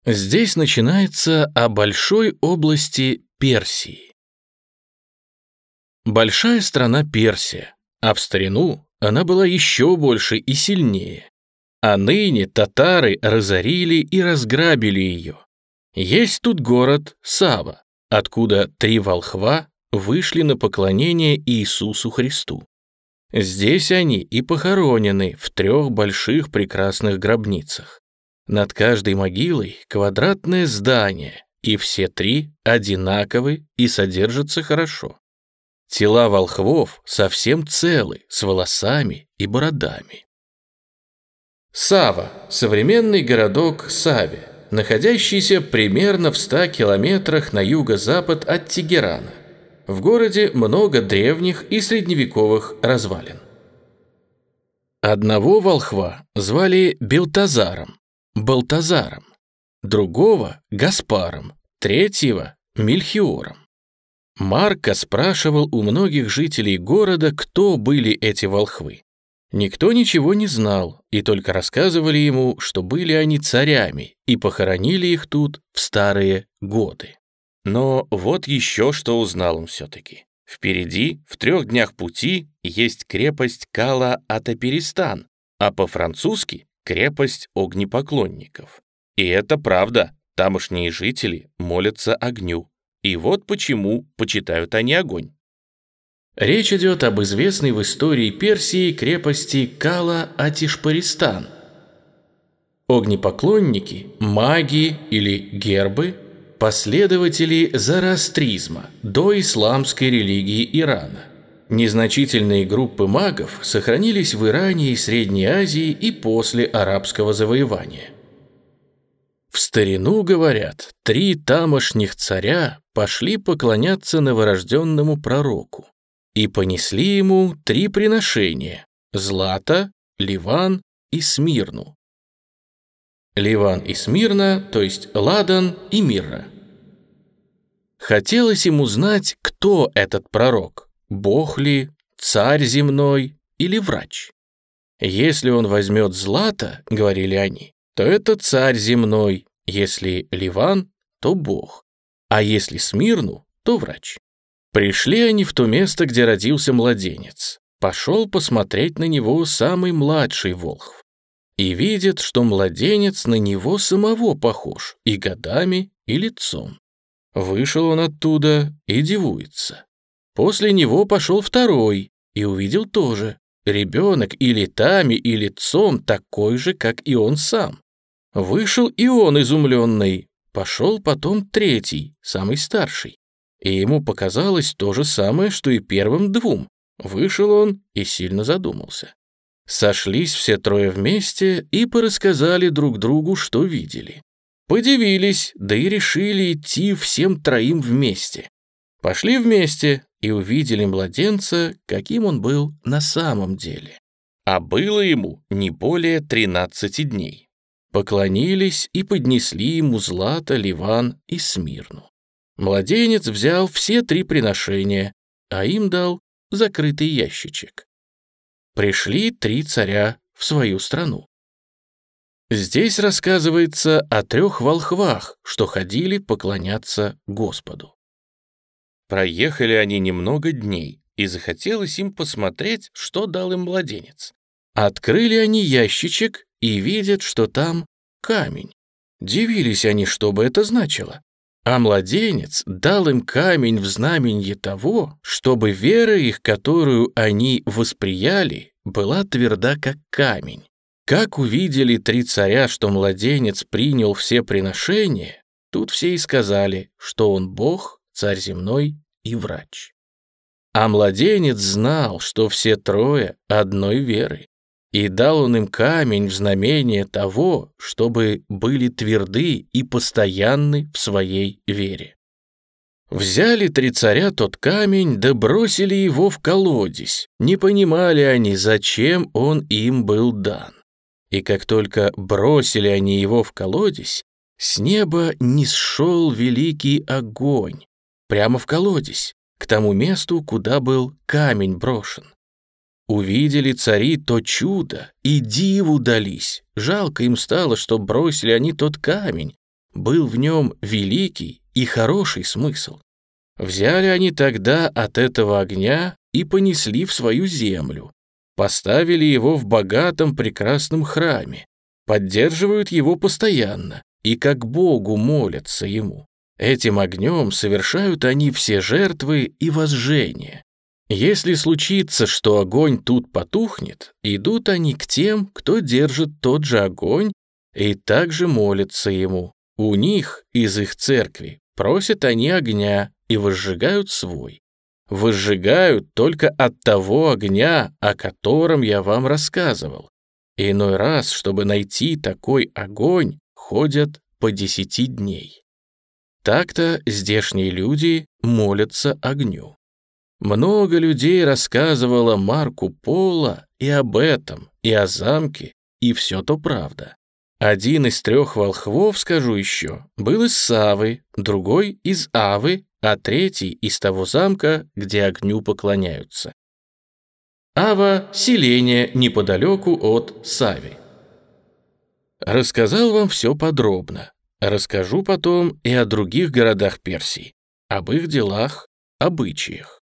Здесь начинается о большой области Персии. Большая страна Персия, а в старину она была еще больше и сильнее. А ныне татары разорили и разграбили ее. Есть тут город Сава, откуда 3 волхва вышли на поклонение Иисусу Христу. Здесь они и похоронены в 3 больших прекрасных гробницах. Над каждой могилой квадратное здание, и все 3 одинаковы и содержатся хорошо. Тела волхвов совсем целы, с волосами и бородами. Сава – современный городок Сави, находящийся примерно в 100 километрах на юго-запад от Тегерана. В городе много древних и средневековых развалин. Одного волхва звали Балтазаром, другого – Гаспаром, третьего – Мельхиором. Марко спрашивал у многих жителей города, кто были эти волхвы. Никто ничего не знал, и только рассказывали ему, что были они царями, и похоронили их тут в старые годы. Но вот еще что узнал он все-таки. Впереди, в 3 днях пути, есть крепость Кала-Атаперистан, а по-французски — крепость огнепоклонников. И это правда, тамошние жители молятся огню. И вот почему почитают они огонь. Речь идет об известной в истории Персии крепости Кала-Атишпаристан. Огнепоклонники, маги или гербы – последователи зороастризма, доисламской религии Ирана. Незначительные группы магов сохранились в Иране и Средней Азии и после арабского завоевания. В старину, говорят, 3 тамошних царя пошли поклоняться новорожденному пророку и понесли ему 3 приношения – Злато, Ливан и Смирну. Ливан и Смирна, то есть ладан и мирра. Хотелось им узнать, кто этот пророк – бог ли, царь земной или врач. Если он возьмет злато, говорили они, то это царь земной, если Ливан, то бог, а если Смирну, то врач. Пришли они в то место, где родился младенец. Пошел посмотреть на него самый младший волхв. И видит, что младенец на него самого похож и годами, и лицом. Вышел он оттуда и дивуется. После него пошел второй и увидел тоже. Ребенок и летами, и лицом такой же, как и он сам. Вышел и он изумленный. Пошел потом 3, самый старший. И ему показалось то же самое, что и первым 2. Вышел он и сильно задумался. Сошлись все 3 вместе и порассказали друг другу, что видели. Подивились, да и решили идти всем 3 вместе. Пошли вместе и увидели младенца, каким он был на самом деле. А было ему не более 13 дней. Поклонились и поднесли ему злато, ливан и смирну. Младенец взял все 3 приношения, а им дал закрытый ящичек. Пришли 3 царя в свою страну. Здесь рассказывается о 3 волхвах, что ходили поклоняться Господу. Проехали они немного дней, и захотелось им посмотреть, что дал им младенец. Открыли они ящичек и видят, что там камень. Дивились они, что бы это значило. А младенец дал им камень в знаменье того, чтобы вера их, которую они восприяли, была тверда, как камень. Как увидели 3 царя, что младенец принял все приношения, тут все и сказали, что он Бог, царь земной и врач. А младенец знал, что все 3 одной веры, и дал он им камень в знамение того, чтобы были тверды и постоянны в своей вере. Взяли 3 царя тот камень, да бросили его в колодезь. Не понимали они, зачем он им был дан. И как только бросили они его в колодезь, с неба нисшел великий огонь, прямо в колодезь, к тому месту, куда был камень брошен. Увидели цари то чудо и диву дались. Жалко им стало, что бросили они тот камень, был в нем великий и хороший смысл. Взяли они тогда от этого огня и понесли в свою землю, поставили его в богатом прекрасном храме, поддерживают его постоянно и как Богу молятся ему. Этим огнем совершают они все жертвы и возжжения. Если случится, что огонь тут потухнет, идут они к тем, кто держит тот же огонь, и также молятся ему. У них, из их церкви, просят они огня и возжигают свой. Возжигают только от того огня, о котором я вам рассказывал. Иной раз, чтобы найти такой огонь, ходят по 10 дней. Так-то здешние люди молятся огню. Много людей рассказывало Марку Поло и об этом, и о замке, и все то правда. Один из 3 волхвов, скажу еще, был из Савы, другой из Авы, а третий из того замка, где огню поклоняются. Ава — селение неподалеку от Сави. Рассказал вам все подробно. Расскажу потом и о других городах Персии, об их делах, обычаях.